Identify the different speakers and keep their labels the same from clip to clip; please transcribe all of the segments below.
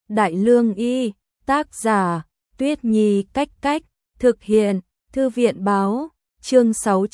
Speaker 1: Đại Lương Y, tác giả, Tuyết Nhi Cách Cách, thực hiện, Thư viện Báo, chương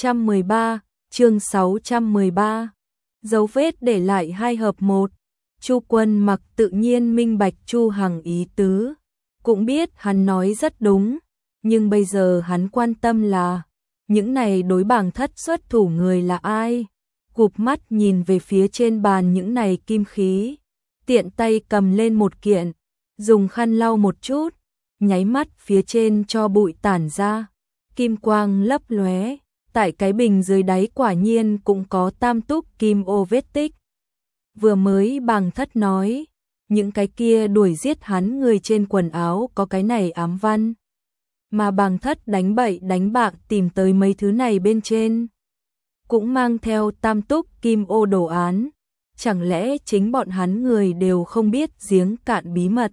Speaker 1: 613. Dấu vết để lại 2 hợp 1. Chu Quân Mặc tự nhiên minh bạch Chu Hằng ý tứ, cũng biết hắn nói rất đúng, nhưng bây giờ hắn quan tâm là những này đối bảng thất xuất thủ người là ai. Cụp mắt nhìn về phía trên bàn những này kim khí, tiện tay cầm lên một kiện, dùng khăn lau một chút, nháy mắt phía trên cho bụi tản ra, kim quang lấp lóe, tại cái bình dưới đáy quả nhiên cũng có tam túc kim ô vết tích. Vừa mới bàng thất nói, những cái kia đuổi giết hắn người trên quần áo có cái này ám văn, mà bàng thất đánh bậy đánh bạc tìm tới mấy thứ này bên trên, cũng mang theo tam túc kim ô đồ án, chẳng lẽ chính bọn hắn người đều không biết giếng cạn bí mật,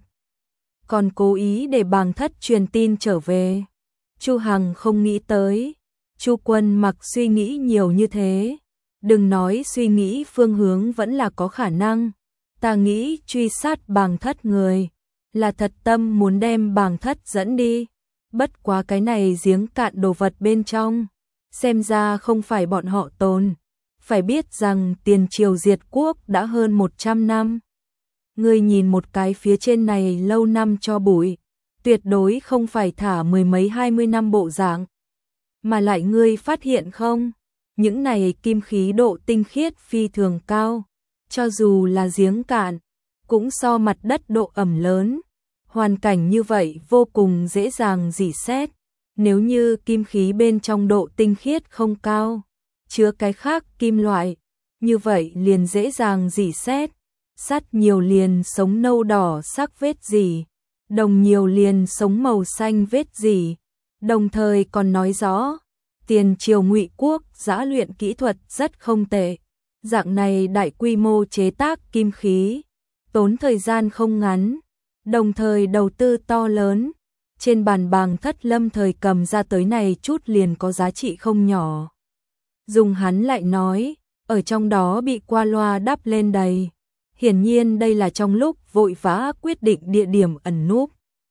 Speaker 1: còn cố ý để bàng thất truyền tin trở về. Chu Hằng không nghĩ tới, Chu Quân Mặc suy nghĩ nhiều như thế, đừng nói suy nghĩ phương hướng vẫn là có khả năng, ta nghĩ truy sát bàng thất người, là thật tâm muốn đem bàng thất dẫn đi, bất quá cái này giếng cạn đồ vật bên trong, xem ra không phải bọn họ tồn, phải biết rằng tiền triều diệt quốc đã hơn 100 năm. Ngươi nhìn một cái phía trên này lâu năm cho bụi, tuyệt đối không phải thả 10 mấy 20 năm bộ dạng. Mà lại ngươi phát hiện không, những này kim khí độ tinh khiết phi thường cao, cho dù là giếng cạn, cũng so mặt đất độ ẩm lớn, hoàn cảnh như vậy vô cùng dễ dàng rỉ sét. Nếu như kim khí bên trong độ tinh khiết không cao, chứa cái khác kim loại, như vậy liền dễ dàng rỉ sét, sắt nhiều liền sống nâu đỏ sắc vết rỉ, đồng nhiều liền sống màu xanh vết rỉ, đồng thời còn nói rõ, tiền triều Ngụy quốc giã luyện kỹ thuật rất không tệ, dạng này đại quy mô chế tác kim khí, tốn thời gian không ngắn, đồng thời đầu tư to lớn. Trên bàn bàng thất lâm thời cầm ra tới này chút liền có giá trị không nhỏ. Dùng hắn lại nói, ở trong đó bị qua loa đắp lên đầy. Hiển nhiên đây là trong lúc vội vã quyết định địa điểm ẩn núp.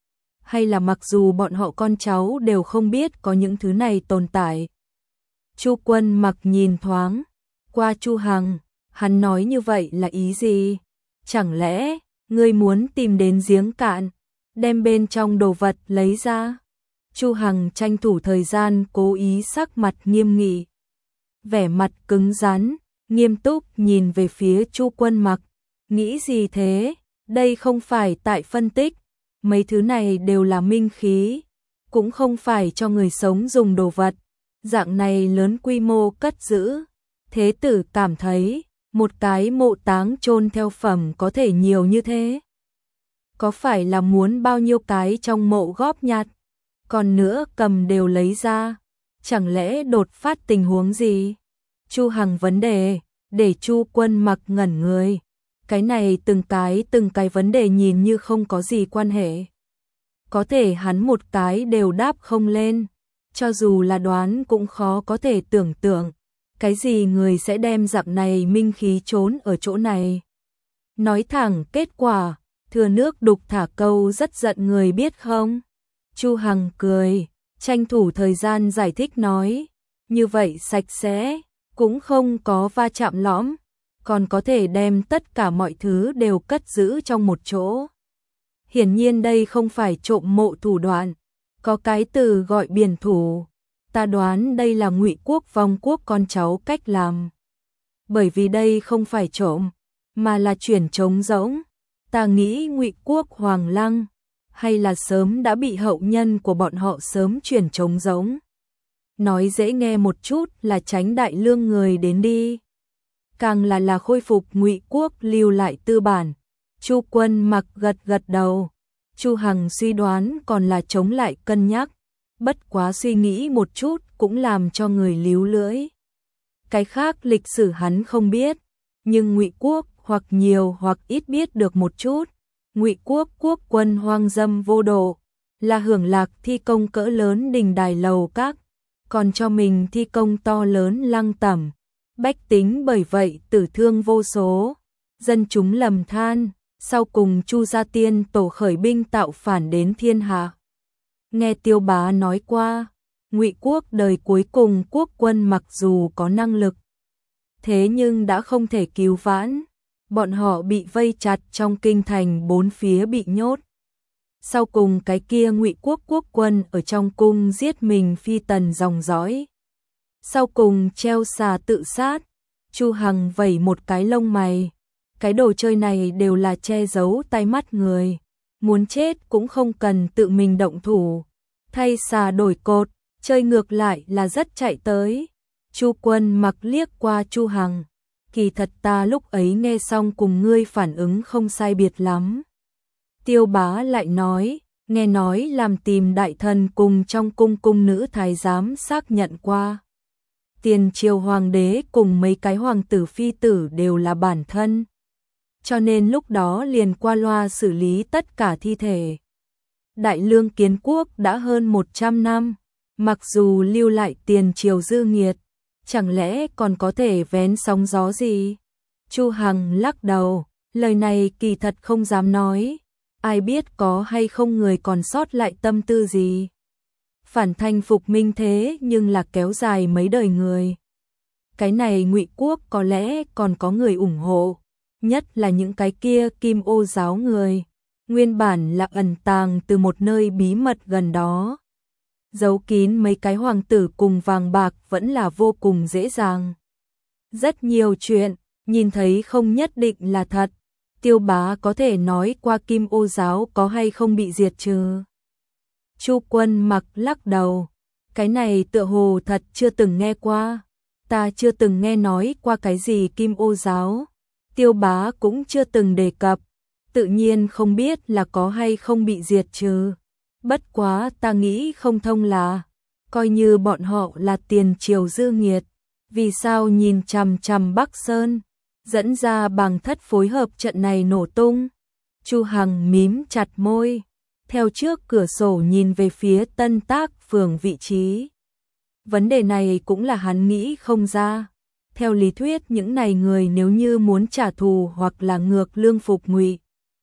Speaker 1: Hay là mặc dù bọn họ con cháu đều không biết có những thứ này tồn tại. Chu Quân Mặc nhìn thoáng qua Chu Hằng, hắn nói như vậy là ý gì? Chẳng lẽ ngươi muốn tìm đến giếng cạn, đem bên trong đồ vật lấy ra? Chu Hằng tranh thủ thời gian cố ý sắc mặt nghiêm nghị, vẻ mặt cứng rắn, nghiêm túc nhìn về phía Chu Quân Mặc, nghĩ gì thế? Đây không phải tại phân tích, mấy thứ này đều là minh khí, cũng không phải cho người sống dùng đồ vật, dạng này lớn quy mô cất giữ. Thế tử cảm thấy, một cái mộ táng chôn theo phẩm có thể nhiều như thế. Có phải là muốn bao nhiêu cái trong mộ góp nhặt, còn nữa cầm đều lấy ra, chẳng lẽ đột phát tình huống gì? Chu Hằng vấn đề, để Chu Quân Mặc ngẩn người, cái này từng cái vấn đề nhìn như không có gì quan hệ. Có thể hắn một cái đều đáp không lên, cho dù là đoán cũng khó có thể tưởng tượng, cái gì người sẽ đem dạng này minh khí trốn ở chỗ này. Nói thẳng kết quả, thừa nước đục thả câu rất giận người biết không? Chu Hằng cười, tranh thủ thời gian giải thích nói, như vậy sạch sẽ, cũng không có va chạm lõm, còn có thể đem tất cả mọi thứ đều cất giữ trong một chỗ. Hiển nhiên đây không phải trộm mộ thủ đoạn, có cái từ gọi biển thủ, ta đoán đây là Ngụy quốc vong quốc con cháu cách làm. Bởi vì đây không phải trộm, mà là chuyển trống rỗng. Ta nghĩ Ngụy quốc Hoàng Lăng, hay là sớm đã bị hậu nhân của bọn họ sớm chuyển trống rỗng. Nói dễ nghe một chút là tránh Đại Lương người đến đi. Càng là khôi phục Ngụy quốc lưu lại tư bản. Chu Quân Mặc gật đầu. Chu Hằng suy đoán còn là chống lại cân nhắc. Bất quá suy nghĩ một chút cũng làm cho người líu lưỡi. Cái khác lịch sử hắn không biết, nhưng Ngụy quốc hoặc nhiều hoặc ít biết được một chút. Ngụy quốc quốc quân hoang dâm vô độ, là hưởng lạc thi công cỡ lớn đình đài lầu các, còn cho mình thi công to lớn lăng tẩm. Bách tính bởi vậy tử thương vô số, dân chúng lầm than, Sau cùng Chu gia tiên tổ khởi binh tạo phản đến thiên hạ. Nghe Tiêu Bá nói qua, Ngụy quốc đời cuối cùng quốc quân mặc dù có năng lực, thế nhưng đã không thể cứu vãn, bọn họ bị vây chặt trong kinh thành, bốn phía bị nhốt. Sau cùng cái kia Ngụy quốc quốc quân ở trong cung giết mình phi tần dòng dõi. Sau cùng treo xà tự sát. Chu Hằng vẩy một cái lông mày. Cái đồ chơi này đều là che giấu tai mắt người. Muốn chết cũng không cần tự mình động thủ. Thay xà đổi cột, chơi ngược lại là rất chạy tới. Chu Quân Mặc liếc qua Chu Hằng. Kỳ thật ta lúc ấy nghe xong cùng ngươi phản ứng không sai biệt lắm. Tiêu Bá lại nói, nghe nói làm tìm đại thần cùng trong cung cung nữ thái giám xác nhận qua. Tiền triều hoàng đế cùng mấy cái hoàng tử phi tử đều là bản thân. Cho nên lúc đó liền qua loa xử lý tất cả thi thể. Đại Lương kiến quốc đã hơn 100 năm, mặc dù lưu lại tiền triều dư nghiệt, chẳng lẽ còn có thể vén sóng gió gì? Chu Hằng lắc đầu, lời này kỳ thật không dám nói. Ai biết có hay không người còn sót lại tâm tư gì. Phản thành phục minh thế nhưng là kéo dài mấy đời người. Cái này Ngụy quốc có lẽ còn có người ủng hộ, nhất là những cái kia Kim Ô giáo người. Nguyên bản là ẩn tàng từ một nơi bí mật gần đó. Giấu kín mấy cái hoàng tử cùng vàng bạc vẫn là vô cùng dễ dàng. Rất nhiều chuyện, nhìn thấy không nhất định là thật. Tiêu Bá có thể nói qua Kim Ô giáo có hay không bị diệt trừ. Chu Quân Mặc lắc đầu. Cái này tựa hồ thật chưa từng nghe qua. Ta chưa từng nghe nói qua cái gì Kim Ô giáo. Tiêu Bá cũng chưa từng đề cập. Tự nhiên không biết là có hay không bị diệt trừ. Bất quá ta nghĩ không thông là, coi như bọn họ là tiền triều dư nghiệt, vì sao nhìn chằm chằm Bắc Sơn, dẫn ra Bàng Thất phối hợp trận này nổ tung. Chu Hằng mím chặt môi, theo trước cửa sổ nhìn về phía Tân Tác phường vị trí. Vấn đề này cũng là hắn nghĩ không ra. Theo lý thuyết những này người nếu như muốn trả thù hoặc là ngược lương phục Ngụy,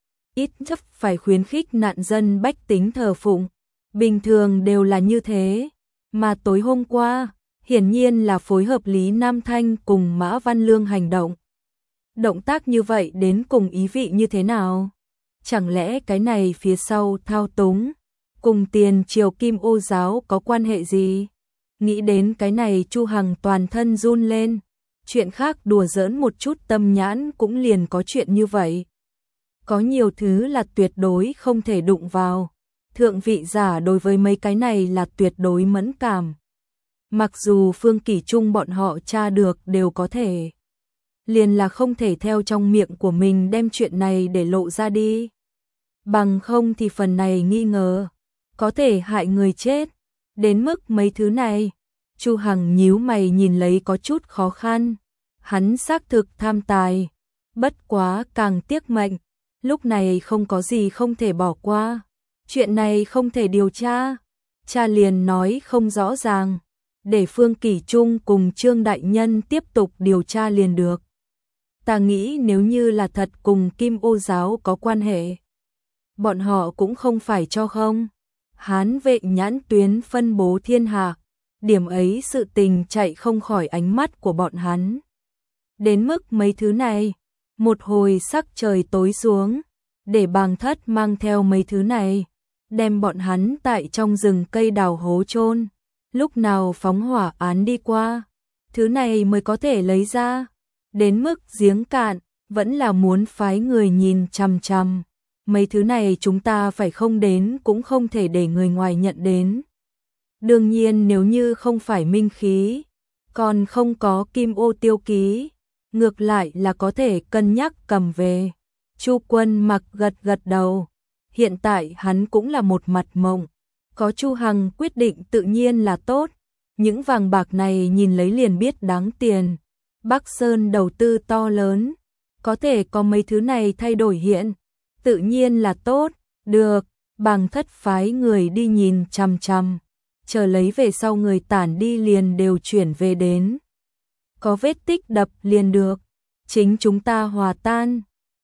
Speaker 1: ít nhất phải khuyến khích nạn dân bách tính thờ phụng. Bình thường đều là như thế. Mà tối hôm qua, hiển nhiên là phối hợp Lý Nam Thanh cùng Mã Văn Lương hành động. Động tác như vậy đến cùng ý vị như thế nào? Chẳng lẽ cái này phía sau thao túng, cùng tiền triều Kim Ô giáo có quan hệ gì? Nghĩ đến cái này Chu Hằng toàn thân run lên. Chuyện khác đùa giỡn một chút tâm nhãn cũng liền có chuyện như vậy. Có nhiều thứ là tuyệt đối không thể đụng vào. Thượng vị giả đối với mấy cái này là tuyệt đối mẫn cảm. Mặc dù Phương Kỷ Trung bọn họ tra được đều có thể. Liền là không thể theo trong miệng của mình đem chuyện này để lộ ra đi. Bằng không thì phần này nghi ngờ, có thể hại người chết. Đến mức mấy thứ này, Chu Hằng nhíu mày nhìn lấy có chút khó khăn. Hắn xác thực tham tài, bất quá càng tiếc mệnh. Lúc này không có gì không thể bỏ qua. Chuyện này không thể điều tra. Cha liền nói không rõ ràng. Để Phương Kỷ Trung cùng Trương Đại Nhân tiếp tục điều tra liền được. Ta nghĩ nếu như là thật cùng Kim Ô giáo có quan hệ, bọn họ cũng không phải cho không. Hán Vệ nhãn tuyến phân bố thiên hạ. Điểm ấy sự tình chạy không khỏi ánh mắt của bọn hắn. Đến mức mấy thứ này, một hồi sắc trời tối xuống, để Bàng Thất mang theo mấy thứ này, đem bọn hắn tại trong rừng cây đào hố chôn, lúc nào phóng hỏa án đi qua, thứ này mới có thể lấy ra. Đến mức giếng cạn, vẫn là muốn phái người nhìn chằm chằm. Mấy thứ này chúng ta phải không đến cũng không thể để người ngoài nhận đến. Đương nhiên nếu như không phải minh khí, còn không có Kim Ô tiêu ký, ngược lại là có thể cân nhắc cầm về. Chu Quân Mặc gật gật đầu. Hiện tại hắn cũng là một mặt mộng. Có Chu Hằng quyết định tự nhiên là tốt. Những vàng bạc này nhìn lấy liền biết đáng tiền. Bắc Sơn đầu tư to lớn, có thể có mấy thứ này thay đổi hiện, tự nhiên là tốt. Được, Bàng Thất phái người đi nhìn chằm chằm, chờ lấy về sau người tản đi liền đều chuyển về đến. Có vết tích đập liền được, chính chúng ta hòa tan.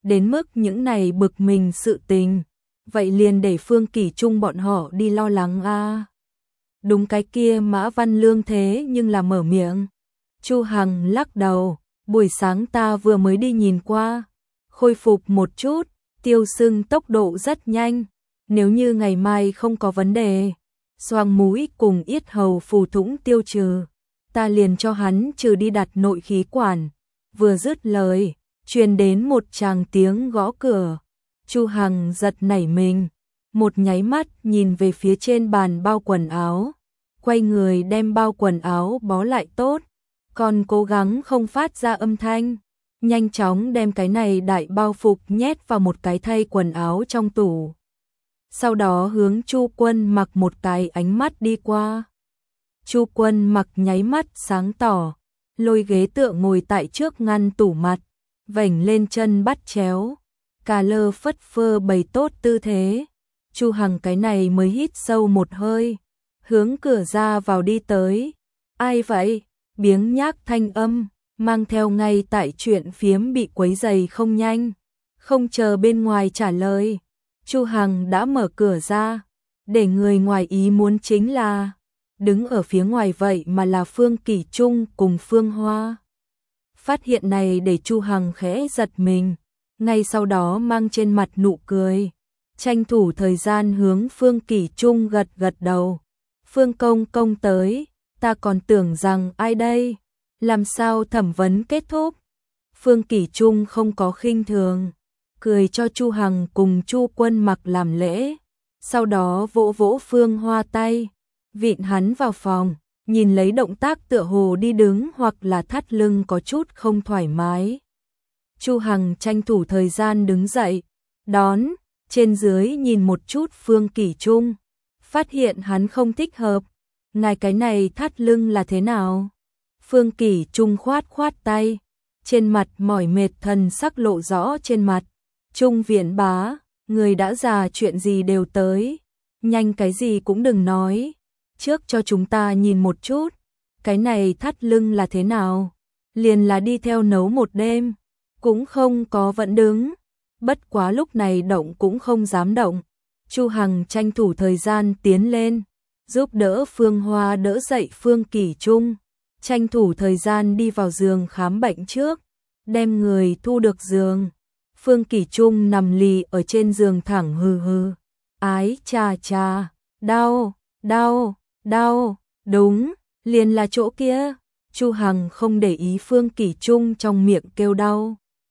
Speaker 1: đến mức những này bực mình sự tình, vậy liền để Phương Kỷ Trung bọn họ đi lo lắng a. Đúng cái kia Mã Văn Lương thế nhưng là mở miệng. Chu Hằng lắc đầu, buổi sáng ta vừa mới đi nhìn qua, khôi phục một chút, tiêu sưng tốc độ rất nhanh, nếu như ngày mai không có vấn đề, xoang mũi cùng yết hầu phù thủng tiêu trừ, ta liền cho hắn trừ đi đặt nội khí quản. Vừa dứt lời, truyền đến một tràng tiếng gõ cửa. Chu Hằng giật nảy mình, một nháy mắt nhìn về phía trên bàn bao quần áo, quay người đem bao quần áo bó lại tốt, còn cố gắng không phát ra âm thanh, nhanh chóng đem cái này đại bao phục nhét vào một cái thay quần áo trong tủ. Sau đó hướng Chu Quân Mặc một cái ánh mắt đi qua. Chu Quân Mặc nháy mắt sáng tỏ, lôi ghế tựa ngồi tại trước ngăn tủ mặt, vểnh lên chân bắt chéo, cà lơ phất phơ bày tốt tư thế. Chu Hằng cái này mới hít sâu một hơi, hướng cửa ra vào đi tới. Ai vậy? Biếng nhác thanh âm, mang theo ngay tại chuyện phiếm bị quấy rầy không nhanh, không chờ bên ngoài trả lời. Chu Hằng đã mở cửa ra, để người ngoài ý muốn chính là đứng ở phía ngoài vậy mà là Phương Kỷ Trung cùng Phương Hoa. Phát hiện này để Chu Hằng khẽ giật mình, ngay sau đó mang trên mặt nụ cười, tranh thủ thời gian hướng Phương Kỷ Trung gật gật đầu. Phương công công tới, ta còn tưởng rằng ai đây, làm sao thẩm vấn kết thúc. Phương Kỷ Trung không có khinh thường, cười cho Chu Hằng cùng Chu Quân Mặc làm lễ, sau đó vỗ vỗ Phương Hoa tay, vịn hắn vào phòng, nhìn lấy động tác tựa hồ đi đứng hoặc là thắt lưng có chút không thoải mái. Chu Hằng tranh thủ thời gian đứng dậy, đón, trên dưới nhìn một chút Phương Kỷ Trung, phát hiện hắn không thích hợp. Ngài cái này thắt lưng là thế nào? Phương Kỷ Trung khoát khoát tay, trên mặt mỏi mệt thần sắc lộ rõ trên mặt. Trung Viễn bá, người đã già chuyện gì đều tới, nhanh cái gì cũng đừng nói, trước cho chúng ta nhìn một chút, cái này thắt lưng là thế nào? Liền là đi theo nấu một đêm, cũng không có vẫn đứng, bất quá lúc này động cũng không dám động. Chu Hằng tranh thủ thời gian tiến lên, giúp đỡ Phương Hoa đỡ dậy Phương Kỷ Trung, tranh thủ thời gian đi vào giường khám bệnh trước, đem người thu được giường. Phương Kỷ Trung nằm lì ở trên giường thẳng hừ hừ, ái chà chà, đau, đau, đau, đúng, liền là chỗ kia. Chu Hằng không để ý Phương Kỷ Trung trong miệng kêu đau,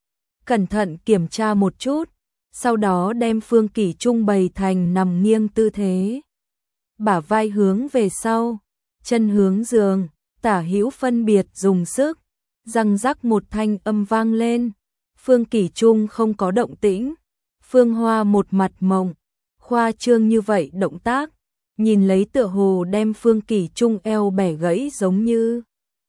Speaker 1: cẩn thận kiểm tra một chút, sau đó đem Phương Kỷ Trung bày thành nằm nghiêng tư thế, bả vai hướng về sau, chân hướng giường, tả hữu phân biệt dùng sức, răng rắc một thanh âm vang lên. Phương Kỷ Trung không có động tĩnh, Phương Hoa một mặt mộng, khoa trương như vậy động tác, nhìn lấy tựa hồ đem Phương Kỷ Trung eo bẻ gãy giống như.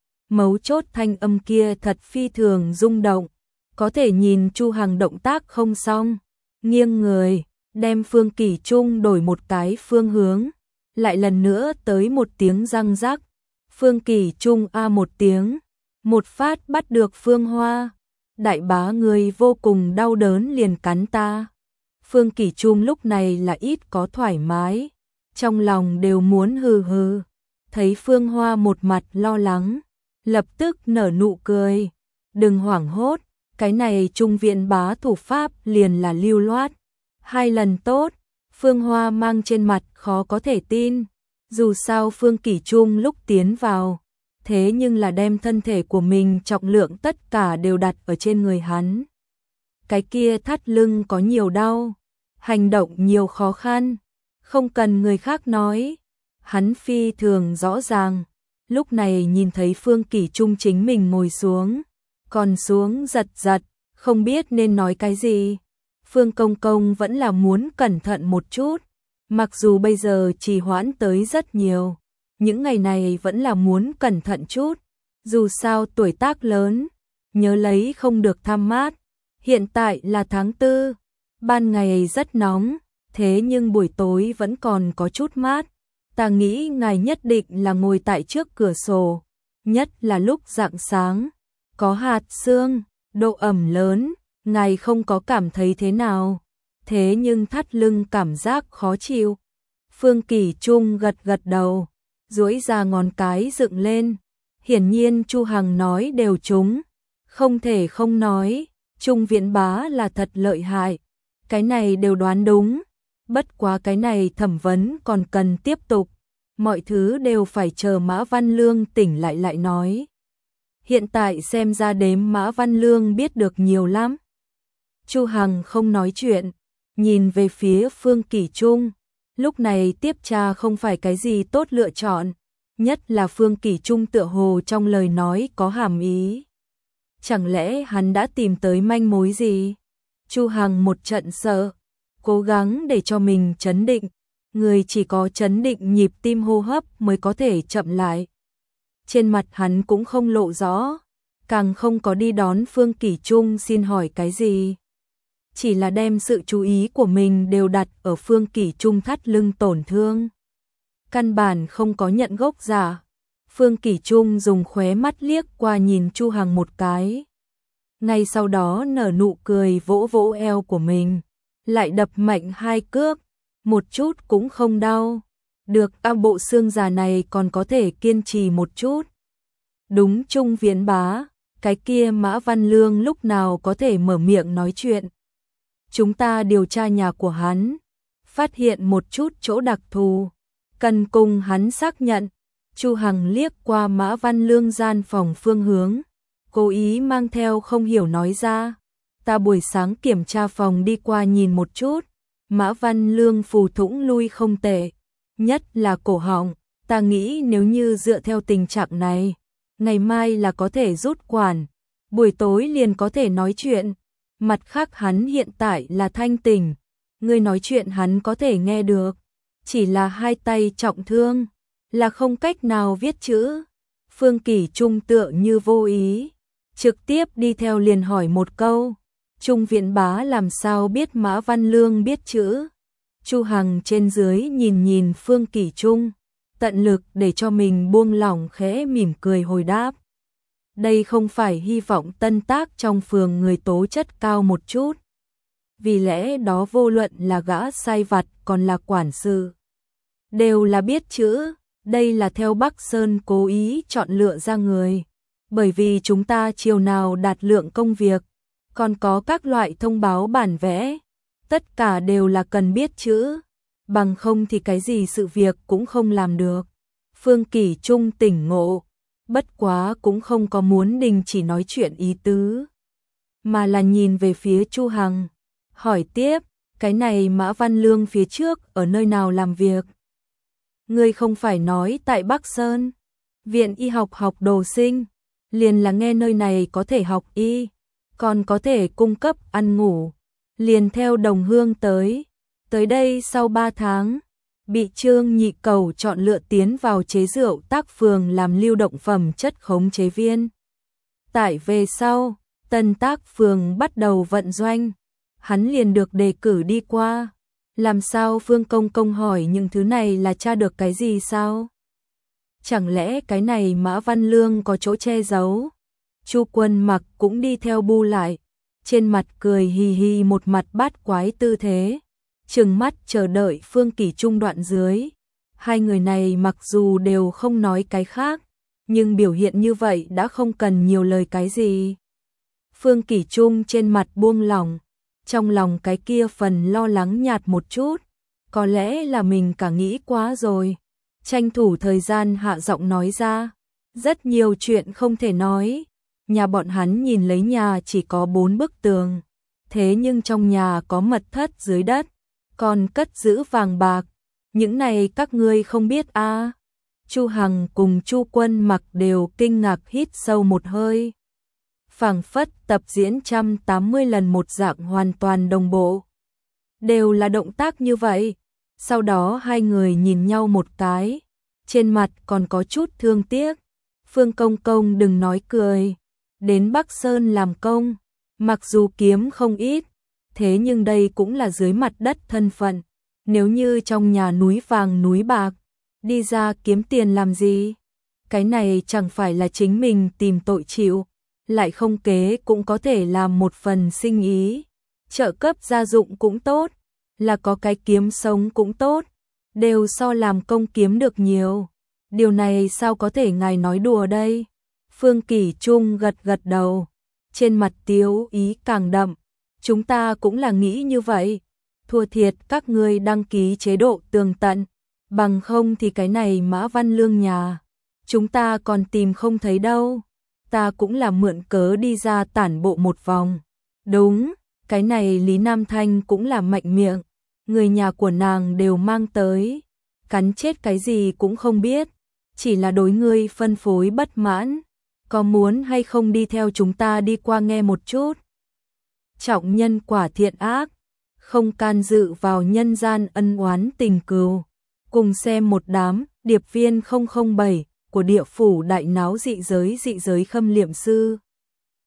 Speaker 1: Mấu chốt thanh âm kia thật phi thường rung động, có thể nhìn Chu Hằng động tác không xong, nghiêng người, đem Phương Kỷ Trung đổi một cái phương hướng, lại lần nữa tới một tiếng răng rắc. Phương Kỷ Trung a một tiếng, một phát bắt được Phương Hoa. Đại bá người vô cùng đau đớn liền cắn ta. Phương Kỷ Trung lúc này là ít có thoải mái, trong lòng đều muốn hừ hừ. Thấy Phương Hoa một mặt lo lắng, lập tức nở nụ cười. Đừng hoảng hốt, cái này Trung Viễn bá thủ pháp liền là lưu loát. 2 lần tốt, Phương Hoa mang trên mặt khó có thể tin. Dù sao Phương Kỷ Trung lúc tiến vào, thế nhưng là đem thân thể của mình trọng lượng tất cả đều đặt ở trên người hắn. Cái kia thắt lưng có nhiều đau, hành động nhiều khó khăn, không cần người khác nói, hắn phi thường rõ ràng. Lúc này nhìn thấy Phương Kỷ Trung chính mình ngồi xuống, còn xuống giật giật, không biết nên nói cái gì. Phương công công vẫn là muốn cẩn thận một chút, mặc dù bây giờ trì hoãn tới rất nhiều, những ngày này vẫn là muốn cẩn thận chút, dù sao tuổi tác lớn, nhớ lấy không được tham mát. Hiện tại là tháng 4, ban ngày rất nóng, thế nhưng buổi tối vẫn còn có chút mát. Ta nghĩ ngài nhất định là ngồi tại trước cửa sổ, nhất là lúc rạng sáng, có hạt sương, độ ẩm lớn, ngài không có cảm thấy thế nào? Thế nhưng thắt lưng cảm giác khó chịu. Phương Kỳ Trung gật gật đầu, duỗi ra ngón cái dựng lên. Hiển nhiên Chu Hằng nói đều trúng, không thể không nói, Trung Viễn Bá là thật lợi hại. Cái này đều đoán đúng, bất quá cái này thẩm vấn còn cần tiếp tục, mọi thứ đều phải chờ Mã Văn Lương tỉnh lại nói. Hiện tại xem ra đếm Mã Văn Lương biết được nhiều lắm. Chu Hằng không nói chuyện, nhìn về phía Phương Kỳ Trung. Lúc này tiếp tra không phải cái gì tốt lựa chọn, nhất là Phương Kỳ Trung tựa hồ trong lời nói có hàm ý. Chẳng lẽ hắn đã tìm tới manh mối gì? Chu Hằng một trận sợ, cố gắng để cho mình trấn định, người chỉ có trấn định nhịp tim hô hấp mới có thể chậm lại. Trên mặt hắn cũng không lộ rõ, càng không có đi đón Phương Kỳ Trung xin hỏi cái gì. Chỉ là đem sự chú ý của mình đều đặt ở Phương Kỳ Trung thắt lưng tổn thương. Căn bản không có nhận gốc giả. Phương Kỳ Trung dùng khóe mắt liếc qua nhìn Chu Hằng một cái. Ngay sau đó nở nụ cười vỗ vỗ eo của mình, lại đập mạnh 2 cước, một chút cũng không đau. Được, bộ xương già này còn có thể kiên trì một chút. Đúng, Trung Viễn Bá, cái kia Mã Văn Lương lúc nào có thể mở miệng nói chuyện. Chúng ta điều tra nhà của hắn, phát hiện một chút chỗ đặc thù, cần cùng hắn xác nhận. Chu Hằng liếc qua Mã Văn Lương gian phòng phương hướng, cố ý mang theo không hiểu nói ra. Ta buổi sáng kiểm tra phòng đi qua nhìn một chút, Mã Văn Lương phù thủng lui không tệ, nhất là cổ họng, ta nghĩ nếu như dựa theo tình trạng này, ngày mai là có thể rút quản, buổi tối liền có thể nói chuyện. Mặt khác hắn hiện tại là thanh tỉnh, người nói chuyện hắn có thể nghe được, chỉ là 2 tay trọng thương, là không cách nào viết chữ. Phương Kỳ Trung tựa như vô ý, trực tiếp đi theo liền hỏi một câu, Trung Viễn Bá làm sao biết Mã Văn Lương biết chữ? Chu Hằng trên dưới nhìn nhìn Phương Kỳ Trung, tận lực để cho mình buông lỏng, khẽ mỉm cười hồi đáp. Đây không phải hy vọng tân tác trong phường người tố chất cao một chút. Vì lẽ đó vô luận là gã sai vặt còn là quản sự, đều là biết chữ. Đây là theo Bắc Sơn cố ý chọn lựa ra người. Bởi vì chúng ta chiều nào đạt lượng công việc, còn có các loại thông báo bản vẽ, tất cả đều là cần biết chữ, bằng không thì cái gì sự việc cũng không làm được. Phương Kỳ Trung tỉnh ngộ, bất quá cũng không có muốn đình chỉ nói chuyện ý tứ, mà là nhìn về phía Chu Hằng, hỏi tiếp, cái này Mã Văn Lương phía trước ở nơi nào làm việc? Ngươi không phải nói tại Bắc Sơn, viện y học học đồ sinh, liền là nghe nơi này có thể học y, còn có thể cung cấp ăn ngủ, liền theo đồng hương tới đây sau 3 tháng, bị Trương Nhị Cầu chọn lựa tiến vào chế rượu tác phường làm lưu động phẩm chất khống chế viên. Tại về sau, tân tác phường bắt đầu vận doanh, hắn liền được đề cử đi qua. Làm sao Phương Công Công hỏi những thứ này là tra được cái gì sao? Chẳng lẽ cái này Mã Văn Lương có chỗ che giấu? Chu Quân Mặc cũng đi theo bu lại, trên mặt cười hì hì, một mặt bát quái tư thế, trừng mắt chờ đợi Phương Kỳ Trung đoạn dưới. Hai người này mặc dù đều không nói cái khác, nhưng biểu hiện như vậy đã không cần nhiều lời cái gì. Phương Kỳ Trung trên mặt buông lỏng, trong lòng cái kia phần lo lắng nhạt một chút, có lẽ là mình cả nghĩ quá rồi. Tranh thủ thời gian hạ giọng nói ra, rất nhiều chuyện không thể nói. Nhà bọn hắn nhìn lấy nhà chỉ có 4 bức tường, thế nhưng trong nhà có mật thất dưới đất, còn cất giữ vàng bạc, những này các ngươi không biết à? Chu Hằng cùng Chu Quân Mặc đều kinh ngạc hít sâu một hơi. Phảng phất tập diễn 180 lần một dạng hoàn toàn đồng bộ, đều là động tác như vậy. Sau đó hai người nhìn nhau một cái, trên mặt còn có chút thương tiếc. Phương Công Công đừng nói cười, đến Bắc Sơn làm công, mặc dù kiếm không ít, thế nhưng đây cũng là dưới mặt đất thân phận. Nếu như trong nhà núi vàng núi bạc, đi ra kiếm tiền làm gì? Cái này chẳng phải là chính mình tìm tội chịu. lại không kế cũng có thể làm một phần sinh ý, trợ cấp gia dụng cũng tốt, là có cái kiếm sống cũng tốt, đều so làm công kiếm được nhiều. Điều này sao có thể ngài nói đùa đây? Phương Kỷ Trung gật gật đầu, trên mặt tiếu ý càng đậm. Chúng ta cũng là nghĩ như vậy, thua thiệt các ngươi đăng ký chế độ tường tận, bằng không thì cái này Mã Văn Lương nhà chúng ta còn tìm không thấy đâu. Ta cũng là mượn cớ đi ra tản bộ một vòng. Đúng, cái này Lý Nam Thanh cũng là mạnh miệng, người nhà của nàng đều mang tới, cắn chết cái gì cũng không biết, chỉ là đối ngươi phân phối bất mãn, có muốn hay không đi theo chúng ta đi qua nghe một chút? Trọng nhân quả thiện ác, không can dự vào nhân gian ân oán tình cừu, cùng xem một đám điệp viên 007 của địa phủ đại náo dị giới Khâm Liệm Sư.